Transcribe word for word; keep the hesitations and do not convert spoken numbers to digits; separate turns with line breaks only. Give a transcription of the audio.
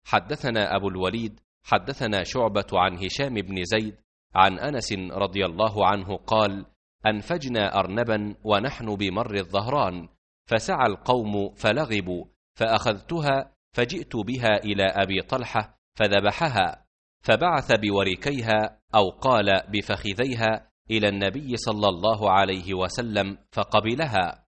حدثنا أبو الوليد حدثنا شعبة عن هشام بن زيد عن أنس رضي الله عنه قال: أنفجنا أرنبا ونحن بمر الظهران، فسعى القوم فلغبوا، فأخذتها فجئت بها إلى أبي طلحة فذبحها، فبعث بوركيها أو قال بفخذيها إلى النبي صلى الله عليه وسلم فقبلها،